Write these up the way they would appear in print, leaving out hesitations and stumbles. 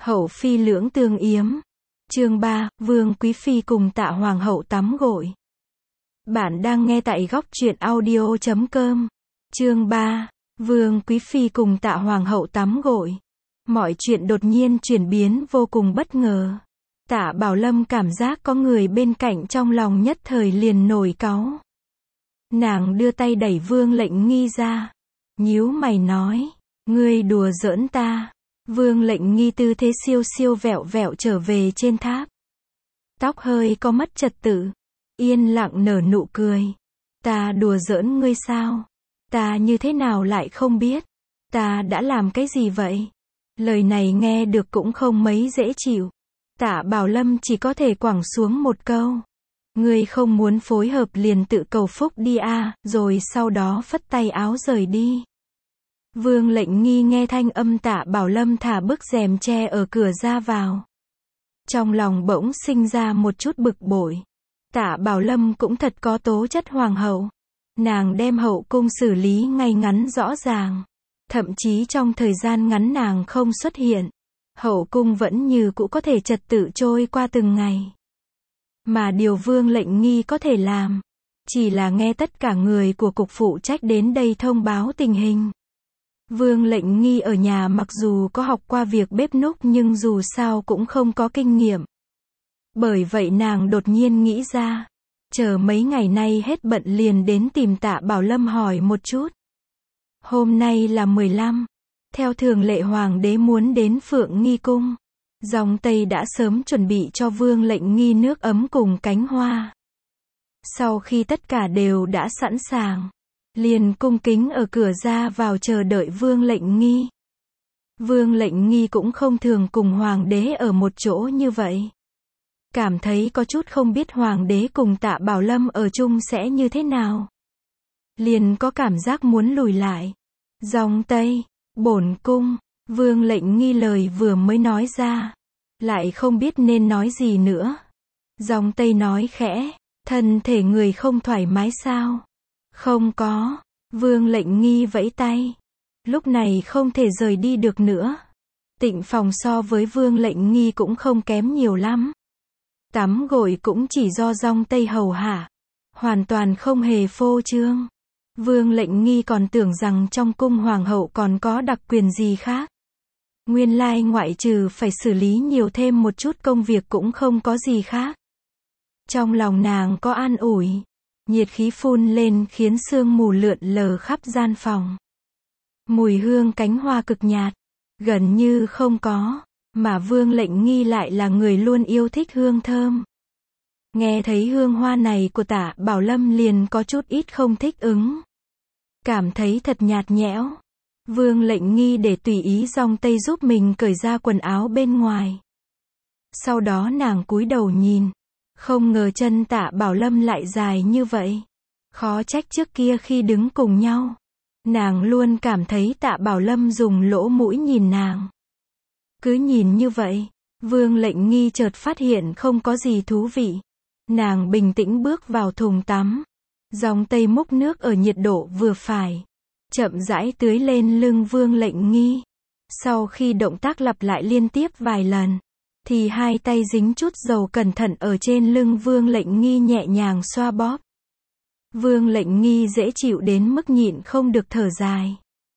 Hậu phi lưỡng tương yếm. Chương 3, Vương Quý Phi cùng Tạ Hoàng hậu tắm gội. Bạn đang nghe tại góc truyện audio.com. Chương 3, Vương Quý Phi cùng Tạ Hoàng hậu tắm gội. Mọi chuyện đột nhiên chuyển biến vô cùng bất ngờ. Tạ Bảo Lâm cảm giác có người bên cạnh, trong lòng nhất thời liền nổi cáu. Nàng đưa tay đẩy Vương Lệnh Nghi ra, nhíu mày nói, ngươi đùa giỡn ta. Vương Lệnh Nghi tư thế siêu siêu vẹo vẹo trở về trên tháp. Tóc hơi có mất trật tự, yên lặng nở nụ cười. Ta đùa giỡn ngươi sao? Ta như thế nào lại không biết? Ta đã làm cái gì vậy? Lời này nghe được cũng không mấy dễ chịu. Tạ Bảo Lâm chỉ có thể quẳng xuống một câu. Ngươi không muốn phối hợp liền tự cầu phúc đi a, rồi sau đó phất tay áo rời đi. Vương Lệnh Nghi nghe thanh âm Tạ Bảo Lâm thả bức rèm tre ở cửa ra vào. Trong lòng bỗng sinh ra một chút bực bội. Tạ Bảo Lâm cũng thật có tố chất hoàng hậu. Nàng đem hậu cung xử lý ngay ngắn rõ ràng. Thậm chí trong thời gian ngắn nàng không xuất hiện, hậu cung vẫn như cũ có thể trật tự trôi qua từng ngày. Mà điều Vương Lệnh Nghi có thể làm, chỉ là nghe tất cả người của cục phụ trách đến đây thông báo tình hình. Vương Lệnh Nghi ở nhà mặc dù có học qua việc bếp núc nhưng dù sao cũng không có kinh nghiệm. Bởi vậy nàng đột nhiên nghĩ ra, chờ mấy ngày nay hết bận liền đến tìm Tạ Bảo Lâm hỏi một chút. Hôm nay là 15. Theo thường lệ hoàng đế muốn đến Phượng Nghi cung. Dòng Tây đã sớm chuẩn bị cho Vương Lệnh Nghi nước ấm cùng cánh hoa. Sau khi tất cả đều đã sẵn sàng, liền cung kính ở cửa ra vào chờ đợi Vương Lệnh Nghi. Vương Lệnh Nghi cũng không thường cùng hoàng đế ở một chỗ như vậy. Cảm thấy có chút không biết hoàng đế cùng Tạ Bảo Lâm ở chung sẽ như thế nào. Liền có cảm giác muốn lùi lại. Dòng Tây, bổn cung. Vương Lệnh Nghi lời vừa mới nói ra, lại không biết nên nói gì nữa. Dòng Tây nói khẽ, thân thể người không thoải mái sao? Không có. Vương Lệnh Nghi vẫy tay. Lúc này không thể rời đi được nữa. Tịnh phòng so với Vương Lệnh Nghi cũng không kém nhiều lắm. Tắm gội cũng chỉ do Dòng Tây hầu hạ, hoàn toàn không hề phô trương. Vương Lệnh Nghi còn tưởng rằng trong cung hoàng hậu còn có đặc quyền gì khác. Nguyên lai ngoại trừ phải xử lý nhiều thêm một chút công việc cũng không có gì khác. Trong lòng nàng có an ủi. Nhiệt khí phun lên khiến sương mù lượn lờ khắp gian phòng. Mùi hương cánh hoa cực nhạt, gần như không có, mà Vương Lệnh Nghi lại là người luôn yêu thích hương thơm. Nghe thấy hương hoa này của Tạ Bảo Lâm liền có chút ít không thích ứng. Cảm thấy thật nhạt nhẽo. Vương Lệnh Nghi để tùy ý Dòng Tây giúp mình cởi ra quần áo bên ngoài. Sau đó nàng cúi đầu nhìn. Không ngờ chân Tạ Bảo Lâm lại dài như vậy. Khó trách trước kia khi đứng cùng nhau, nàng luôn cảm thấy Tạ Bảo Lâm dùng lỗ mũi nhìn nàng. Cứ nhìn như vậy, Vương Lệnh Nghi chợt phát hiện không có gì thú vị. Nàng bình tĩnh bước vào thùng tắm. Dòng Tây múc nước ở nhiệt độ vừa phải, chậm rãi tưới lên lưng Vương Lệnh Nghi. Sau khi động tác lặp lại liên tiếp vài lần, thì hai tay dính chút dầu cẩn thận ở trên lưng Vương Lệnh Nghi nhẹ nhàng xoa bóp. Vương Lệnh Nghi dễ chịu đến mức nhịn không được thở dài.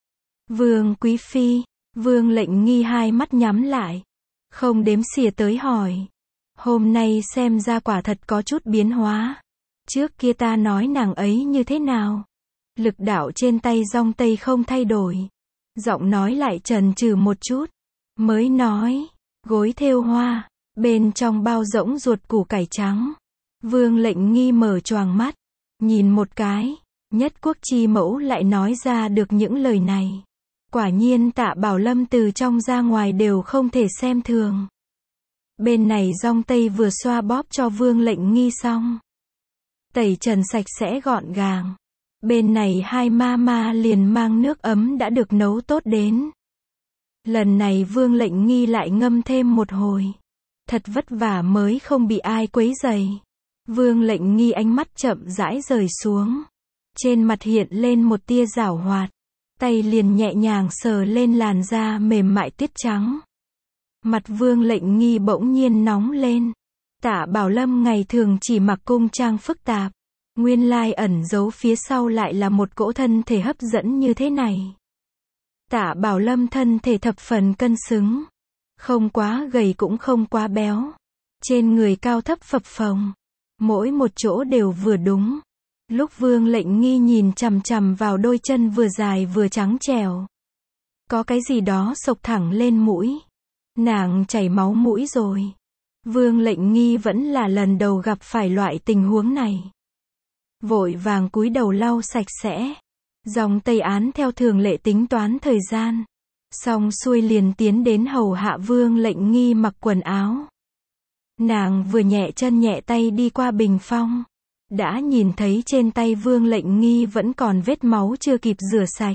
Vương Quý Phi. Vương Lệnh Nghi hai mắt nhắm lại, không đếm xỉa tới hỏi. Hôm nay xem ra quả thật có chút biến hóa. Trước kia ta nói nàng ấy như thế nào? Lực đạo trên tay Dòng Tây không thay đổi. Giọng nói lại chần chừ một chút. Mới nói, gối thêu hoa, bên trong bao rỗng ruột củ cải trắng. Vương Lệnh Nghi mở choàng mắt, nhìn một cái, nhất quốc chi mẫu lại nói ra được những lời này. Quả nhiên Tạ Bảo Lâm từ trong ra ngoài đều không thể xem thường. Bên này Dòng Tây vừa xoa bóp cho Vương Lệnh Nghi xong, tẩy trần sạch sẽ gọn gàng. Bên này hai ma liền mang nước ấm đã được nấu tốt đến. Lần này Vương Lệnh Nghi lại ngâm thêm một hồi. Thật vất vả mới không bị ai quấy rầy. Vương Lệnh Nghi ánh mắt chậm rãi rời xuống. Trên mặt hiện lên một tia giảo hoạt. Tay liền nhẹ nhàng sờ lên làn da mềm mại tuyết trắng. Mặt Vương Lệnh Nghi bỗng nhiên nóng lên. Tạ Bảo Lâm ngày thường chỉ mặc cung trang phức tạp. Nguyên lai ẩn giấu phía sau lại là một cỗ thân thể hấp dẫn như thế này. Tạ Bảo Lâm thân thể thập phần cân xứng. Không quá gầy cũng không quá béo. Trên người cao thấp phập phồng. Mỗi một chỗ đều vừa đúng. Lúc Vương Lệnh Nghi nhìn chằm chằm vào đôi chân vừa dài vừa trắng trẻo. Có cái gì đó xộc thẳng lên mũi. Nàng chảy máu mũi rồi. Vương Lệnh Nghi vẫn là lần đầu gặp phải loại tình huống này. Vội vàng cúi đầu lau sạch sẽ. Dòng Tây Án theo thường lệ tính toán thời gian. Xong xuôi liền tiến đến hầu hạ Vương Lệnh Nghi mặc quần áo. Nàng vừa nhẹ chân nhẹ tay đi qua bình phong. Đã nhìn thấy trên tay Vương Lệnh Nghi vẫn còn vết máu chưa kịp rửa sạch.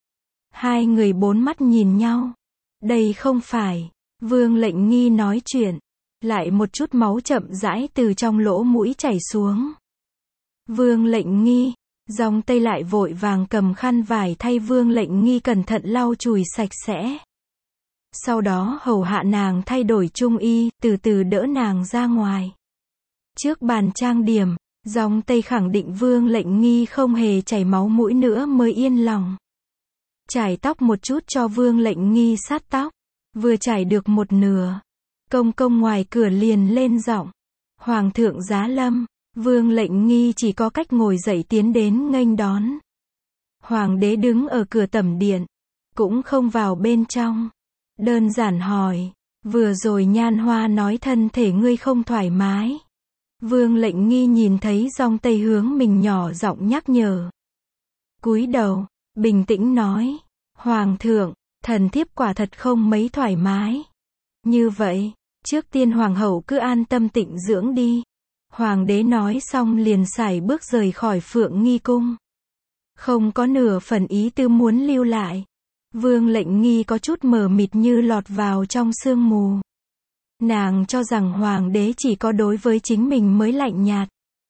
Hai người bốn mắt nhìn nhau. Đây không phải. Vương Lệnh Nghi nói chuyện. Lại một chút máu chậm rãi từ trong lỗ mũi chảy xuống. Vương Lệnh Nghi. Dòng Tây lại vội vàng cầm khăn vải thay Vương Lệnh Nghi cẩn thận lau chùi sạch sẽ. Sau đó hầu hạ nàng thay đổi trung y, từ từ đỡ nàng ra ngoài. Trước bàn trang điểm, Dòng Tây khẳng định Vương Lệnh Nghi không hề chảy máu mũi nữa mới yên lòng. Chải tóc một chút cho Vương Lệnh Nghi sát tóc. Vừa chải được một nửa. Công công ngoài cửa liền lên giọng. Hoàng thượng giá lâm. Vương Lệnh Nghi chỉ có cách ngồi dậy tiến đến nghênh đón. Hoàng đế đứng ở cửa tẩm điện. Cũng không vào bên trong. Đơn giản hỏi. Vừa rồi Nhan Hoa nói thân thể ngươi không thoải mái. Vương Lệnh Nghi nhìn thấy Dòng Tây hướng mình nhỏ giọng nhắc nhở. Cúi đầu, bình tĩnh nói. Hoàng thượng, thần thiếp quả thật không mấy thoải mái. Như vậy, trước tiên hoàng hậu cứ an tâm tịnh dưỡng đi. Hoàng đế nói xong liền sải bước rời khỏi Phượng Nghi cung. Không có nửa phần ý tư muốn lưu lại. Vương Lệnh Nghi có chút mờ mịt như lọt vào trong sương mù. Nàng cho rằng hoàng đế chỉ có đối với chính mình mới lạnh nhạt.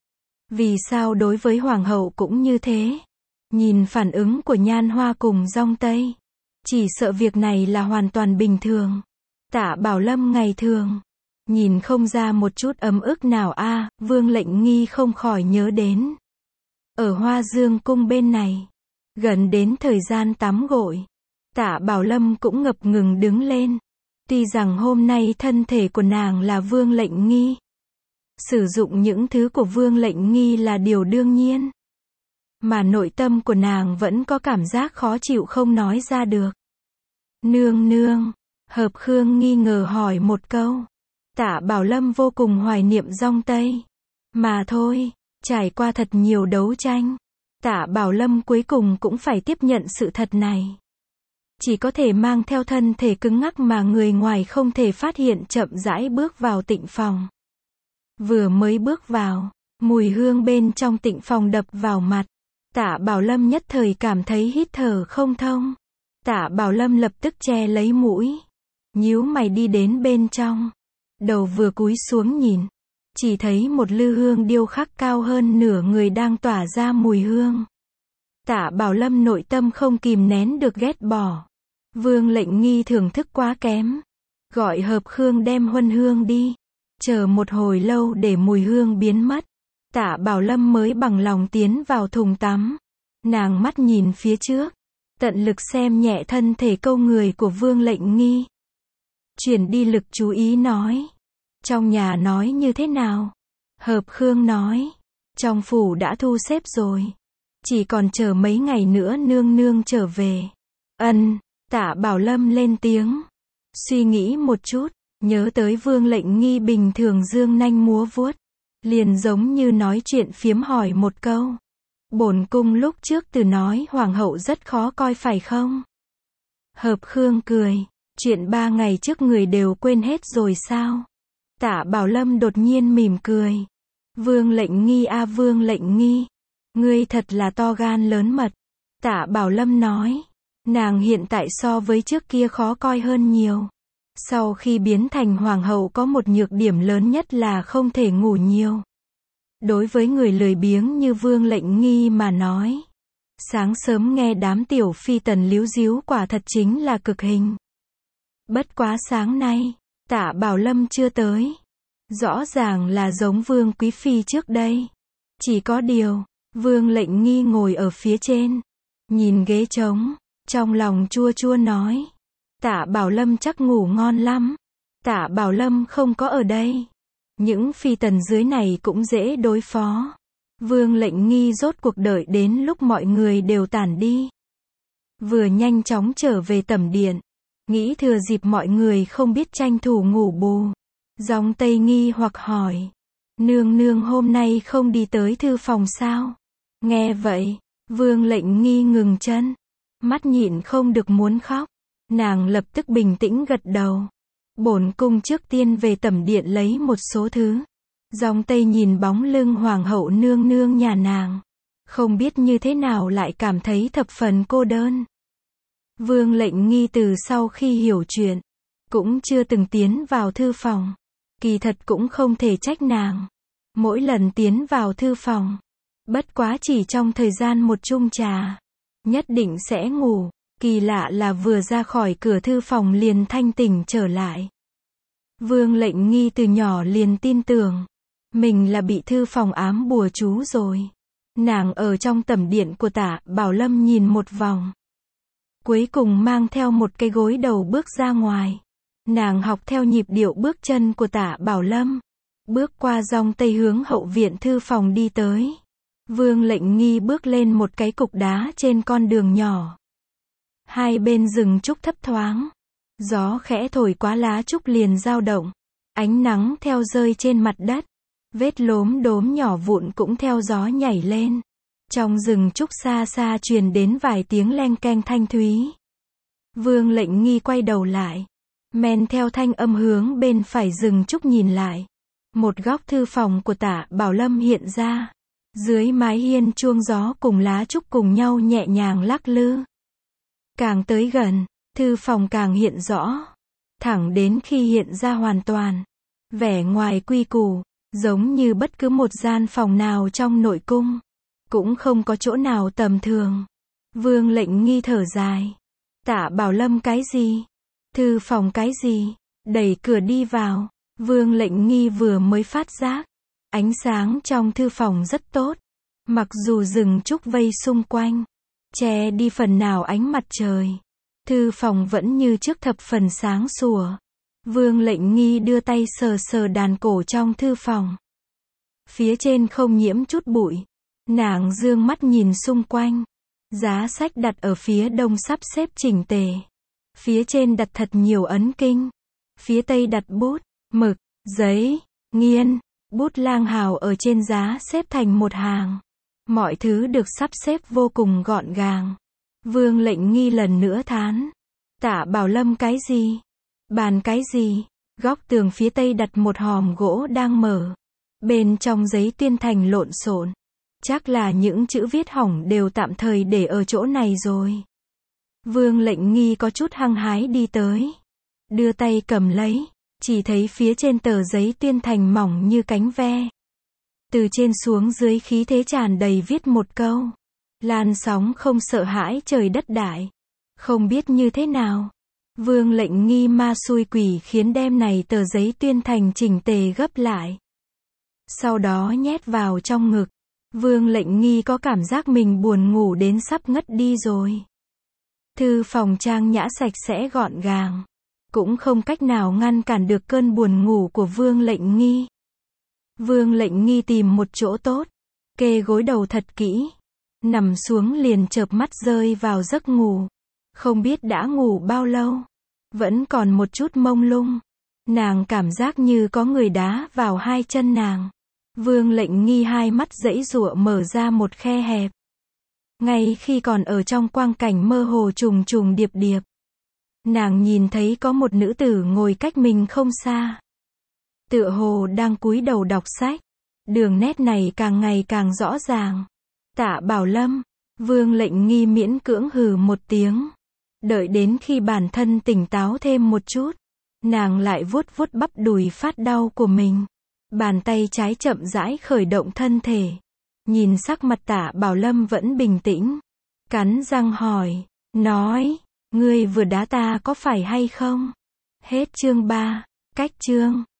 Vì sao đối với hoàng hậu cũng như thế? Nhìn phản ứng của Nhan Hoa cùng Dòng Tây. Chỉ sợ việc này là hoàn toàn bình thường. Tạ Bảo Lâm ngày thường. Nhìn không ra một chút ấm ức nào a. Vương Lệnh Nghi không khỏi nhớ đến. Ở Hoa Dương cung bên này. Gần đến thời gian tắm gội. Tạ Bảo Lâm cũng ngập ngừng đứng lên. Tuy rằng hôm nay thân thể của nàng là Vương Lệnh Nghi. Sử dụng những thứ của Vương Lệnh Nghi là điều đương nhiên. Mà nội tâm của nàng vẫn có cảm giác khó chịu không nói ra được. Nương nương. Hợp Khương nghi ngờ hỏi một câu. Tạ Bảo Lâm vô cùng hoài niệm Dòng Tây. Mà thôi, trải qua thật nhiều đấu tranh. Tạ Bảo Lâm cuối cùng cũng phải tiếp nhận sự thật này. Chỉ có thể mang theo thân thể cứng ngắc mà người ngoài không thể phát hiện chậm rãi bước vào tịnh phòng. Vừa mới bước vào, mùi hương bên trong tịnh phòng đập vào mặt. Tạ Bảo Lâm nhất thời cảm thấy hít thở không thông. Tạ Bảo Lâm lập tức che lấy mũi. Nhíu mày đi đến bên trong. Đầu vừa cúi xuống nhìn. Chỉ thấy một lư hương điêu khắc cao hơn nửa người đang tỏa ra mùi hương. Tạ Bảo Lâm nội tâm không kìm nén được ghét bỏ. Vương Lệnh Nghi thưởng thức quá kém. Gọi Hợp Khương đem huân hương đi. Chờ một hồi lâu để mùi hương biến mất. Tạ Bảo Lâm mới bằng lòng tiến vào thùng tắm. Nàng mắt nhìn phía trước. Tận lực xem nhẹ thân thể câu người của Vương Lệnh Nghi. Chuyển đi lực chú ý nói. Trong nhà nói như thế nào? Hợp Khương nói. Trong phủ đã thu xếp rồi. Chỉ còn chờ mấy ngày nữa nương nương trở về. Ân. Tạ Bảo Lâm lên tiếng. Suy nghĩ một chút. Nhớ tới Vương Lệnh Nghi bình thường dương nanh múa vuốt. Liền giống như nói chuyện phiếm hỏi một câu. Bổn cung lúc trước từ nói hoàng hậu rất khó coi phải không? Hợp Khương cười. Chuyện 3 ngày trước người đều quên hết rồi sao? Tạ Bảo Lâm đột nhiên mỉm cười. Vương Lệnh Nghi a Vương Lệnh Nghi. Ngươi thật là to gan lớn mật. Tạ Bảo Lâm nói. Nàng hiện tại so với trước kia khó coi hơn nhiều. Sau khi biến thành hoàng hậu có một nhược điểm lớn nhất là không thể ngủ nhiều. Đối với người lười biếng như Vương Lệnh Nghi mà nói. Sáng sớm nghe đám tiểu phi tần líu díu quả thật chính là cực hình. Bất quá sáng nay, Tạ Bảo Lâm chưa tới. Rõ ràng là giống Vương Quý Phi trước đây. Chỉ có điều, Vương Lệnh Nghi ngồi ở phía trên, nhìn ghế trống, trong lòng chua chua nói. Tạ Bảo Lâm chắc ngủ ngon lắm. Tạ Bảo Lâm không có ở đây. Những phi tần dưới này cũng dễ đối phó. Vương Lệnh Nghi rốt cuộc đợi đến lúc mọi người đều tản đi. Vừa nhanh chóng trở về tẩm điện. Nghĩ thừa dịp mọi người không biết tranh thủ ngủ bù. Giọng Tây nghi hoặc hỏi. Nương nương hôm nay không đi tới thư phòng sao? Nghe vậy, Vương Lệnh Nghi ngừng chân. Mắt nhịn không được muốn khóc. Nàng lập tức bình tĩnh gật đầu. Bổn cung trước tiên về tẩm điện lấy một số thứ. Giọng Tây nhìn bóng lưng hoàng hậu nương nương nhà nàng. Không biết như thế nào lại cảm thấy thập phần cô đơn. Vương Lệnh Nghi từ sau khi hiểu chuyện, cũng chưa từng tiến vào thư phòng. Kỳ thật cũng không thể trách nàng. Mỗi lần tiến vào thư phòng, bất quá chỉ trong thời gian một chung trà, nhất định sẽ ngủ. Kỳ lạ là vừa ra khỏi cửa thư phòng liền thanh tỉnh trở lại. Vương Lệnh Nghi từ nhỏ liền tin tưởng mình là bị thư phòng ám bùa chú rồi. Nàng ở trong tẩm điện của Tạ Bảo Lâm nhìn một vòng, cuối cùng mang theo một cái gối đầu bước ra ngoài. Nàng học theo nhịp điệu bước chân của Tạ Bảo Lâm, bước qua dòng tây hướng hậu viện thư phòng đi tới. Vương Lệnh Nghi bước lên một cái cục đá trên con đường nhỏ. Hai bên rừng trúc thấp thoáng, gió khẽ thổi qua lá trúc liền dao động, ánh nắng theo rơi trên mặt đất, vết lốm đốm nhỏ vụn cũng theo gió nhảy lên. Trong rừng trúc xa xa truyền đến vài tiếng leng keng thanh thúy. Vương Lệnh Nghi quay đầu lại, men theo thanh âm hướng bên phải rừng trúc nhìn lại. Một góc thư phòng của Tạ Bảo Lâm hiện ra. Dưới mái hiên chuông gió cùng lá trúc cùng nhau nhẹ nhàng lắc lư. Càng tới gần, thư phòng càng hiện rõ. Thẳng đến khi hiện ra hoàn toàn. Vẻ ngoài quy củ, giống như bất cứ một gian phòng nào trong nội cung. Cũng không có chỗ nào tầm thường. Vương Lệnh Nghi thở dài. Tạ Bảo Lâm cái gì? Thư phòng cái gì? Đẩy cửa đi vào. Vương Lệnh Nghi vừa mới phát giác. Ánh sáng trong thư phòng rất tốt. Mặc dù rừng trúc vây xung quanh, che đi phần nào ánh mặt trời, thư phòng vẫn như trước thập phần sáng sủa. Vương Lệnh Nghi đưa tay sờ sờ đàn cổ trong thư phòng. Phía trên không nhiễm chút bụi. Nàng dương mắt nhìn xung quanh. Giá sách đặt ở phía đông sắp xếp chỉnh tề. Phía trên đặt thật nhiều ấn kinh. Phía tây đặt bút, mực, giấy, nghiên, bút lang hào ở trên giá xếp thành một hàng. Mọi thứ được sắp xếp vô cùng gọn gàng. Vương Lệnh Nghi lần nữa thán. Tạ Bảo Lâm cái gì? Bàn cái gì? Góc tường phía tây đặt một hòm gỗ đang mở. Bên trong giấy tuyên thành lộn xộn. Chắc là những chữ viết hỏng đều tạm thời để ở chỗ này rồi. Vương Lệnh Nghi có chút hăng hái đi tới. Đưa tay cầm lấy. Chỉ thấy phía trên tờ giấy tuyên thành mỏng như cánh ve. Từ trên xuống dưới khí thế tràn đầy viết một câu. Lan sóng không sợ hãi trời đất đại. Không biết như thế nào. Vương Lệnh Nghi ma xui quỷ khiến đem này tờ giấy tuyên thành chỉnh tề gấp lại. Sau đó nhét vào trong ngực. Vương Lệnh Nghi có cảm giác mình buồn ngủ đến sắp ngất đi rồi. Thư phòng trang nhã sạch sẽ gọn gàng. Cũng không cách nào ngăn cản được cơn buồn ngủ của Vương Lệnh Nghi. Vương Lệnh Nghi tìm một chỗ tốt, kê gối đầu thật kỹ, nằm xuống liền chợp mắt rơi vào giấc ngủ. Không biết đã ngủ bao lâu, vẫn còn một chút mông lung. Nàng cảm giác như có người đá vào hai chân nàng. Vương Lệnh Nghi hai mắt giãy giụa mở ra một khe hẹp. Ngay khi còn ở trong quang cảnh mơ hồ trùng trùng điệp điệp, nàng nhìn thấy có một nữ tử ngồi cách mình không xa. Tựa hồ đang cúi đầu đọc sách. Đường nét này càng ngày càng rõ ràng. Tạ Bảo Lâm. Vương Lệnh Nghi miễn cưỡng hừ một tiếng. Đợi đến khi bản thân tỉnh táo thêm một chút, nàng lại vuốt vuốt bắp đùi phát đau của mình. Bàn tay trái chậm rãi khởi động thân thể. Nhìn sắc mặt Tạ Bảo Lâm vẫn bình tĩnh. Cắn răng hỏi. Nói. Ngươi vừa đá ta có phải hay không? Hết chương 3. Cách chương